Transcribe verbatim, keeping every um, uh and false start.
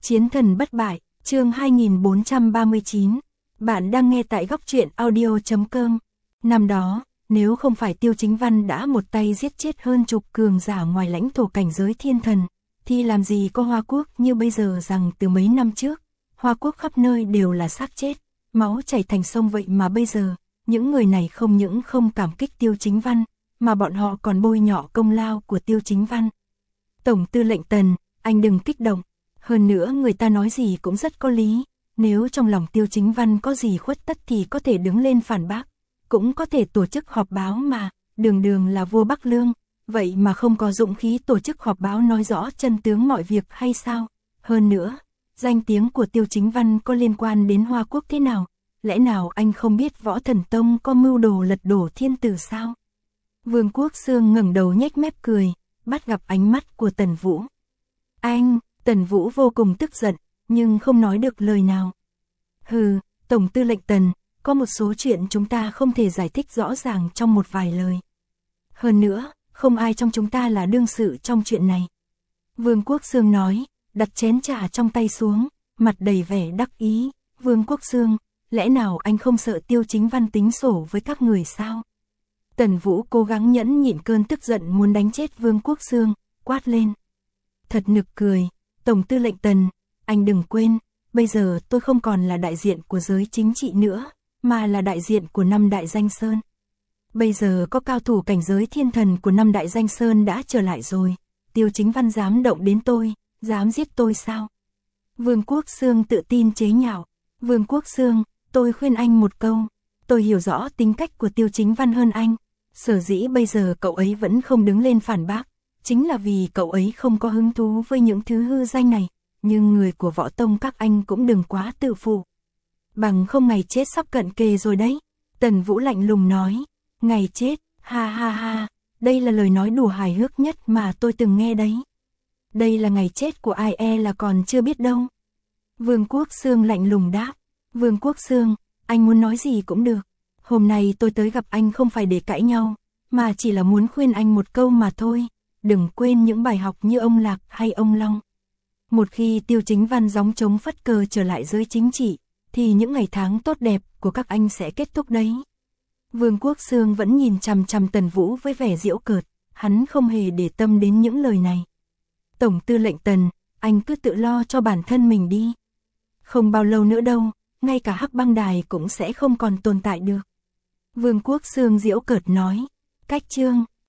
Chiến thần bất bại, chương hai nghìn bốn trăm ba mươi chín. Bạn đang nghe tại góc truyện audio chấm com. Năm đó, nếu không phải Tiêu Chính Văn đã một tay giết chết hơn chục cường giả ngoài lãnh thổ cảnh giới thiên thần, thì làm gì có Hoa Quốc như bây giờ rằng từ mấy năm trước, Hoa Quốc khắp nơi đều là xác chết, máu chảy thành sông vậy mà bây giờ, những người này không những không cảm kích Tiêu Chính Văn, mà bọn họ còn bôi nhọ công lao của Tiêu Chính Văn. Tổng tư lệnh Tần, anh đừng kích động. Hơn nữa người ta nói gì cũng rất có lý, nếu trong lòng Tiêu Chính Văn có gì khuất tất thì có thể đứng lên phản bác, cũng có thể tổ chức họp báo mà, đường đường là vua Bắc Lương, vậy mà không có dũng khí tổ chức họp báo nói rõ chân tướng mọi việc hay sao? Hơn nữa, danh tiếng của Tiêu Chính Văn có liên quan đến Hoa Quốc thế nào? Lẽ nào anh không biết Võ Thần Tông có mưu đồ lật đổ thiên tử sao? Vương Quốc Xương ngẩng đầu nhếch mép cười, bắt gặp ánh mắt của Tần Vũ. Anh... Tần Vũ vô cùng tức giận, nhưng không nói được lời nào. Hừ, Tổng tư lệnh Tần, có một số chuyện chúng ta không thể giải thích rõ ràng trong một vài lời. Hơn nữa, không ai trong chúng ta là đương sự trong chuyện này. Vương Quốc Xương nói, đặt chén trà trong tay xuống, mặt đầy vẻ đắc ý. Vương Quốc Xương, lẽ nào anh không sợ Tiêu Chính Văn tính sổ với các người sao? Tần Vũ cố gắng nhẫn nhịn cơn tức giận muốn đánh chết Vương Quốc Xương, quát lên. Thật nực cười. Tổng tư lệnh Tần, anh đừng quên, bây giờ tôi không còn là đại diện của giới chính trị nữa, mà là đại diện của năm đại danh sơn. Bây giờ có cao thủ cảnh giới thiên thần của năm đại danh sơn đã trở lại rồi, Tiêu Chính Văn dám động đến tôi, dám giết tôi sao? Vương Quốc Xương tự tin chế nhạo. Vương Quốc Xương, tôi khuyên anh một câu, tôi hiểu rõ tính cách của Tiêu Chính Văn hơn anh, sở dĩ bây giờ cậu ấy vẫn không đứng lên phản bác. Chính là vì cậu ấy không có hứng thú với những thứ hư danh này, nhưng người của Võ Tông các anh cũng đừng quá tự phụ. Bằng không ngày chết sắp cận kề rồi đấy. Tần Vũ lạnh lùng nói, ngày chết, ha ha ha, đây là lời nói đùa hài hước nhất mà tôi từng nghe đấy. Đây là ngày chết của ai e là còn chưa biết đâu. Vương Quốc Xương lạnh lùng đáp, Vương Quốc Xương, anh muốn nói gì cũng được. Hôm nay tôi tới gặp anh không phải để cãi nhau, mà chỉ là muốn khuyên anh một câu mà thôi. Đừng quên những bài học như ông Lạc hay ông Long. Một khi Tiêu Chính Văn gióng trống phất cờ trở lại giới chính trị, thì những ngày tháng tốt đẹp của các anh sẽ kết thúc đấy. Vương Quốc Xương vẫn nhìn chằm chằm Tần Vũ với vẻ giễu cợt, hắn không hề để tâm đến những lời này. Tổng tư lệnh Tần, anh cứ tự lo cho bản thân mình đi. Không bao lâu nữa đâu, ngay cả Hắc Băng Đài cũng sẽ không còn tồn tại được. Vương Quốc Xương giễu cợt nói, cách chương.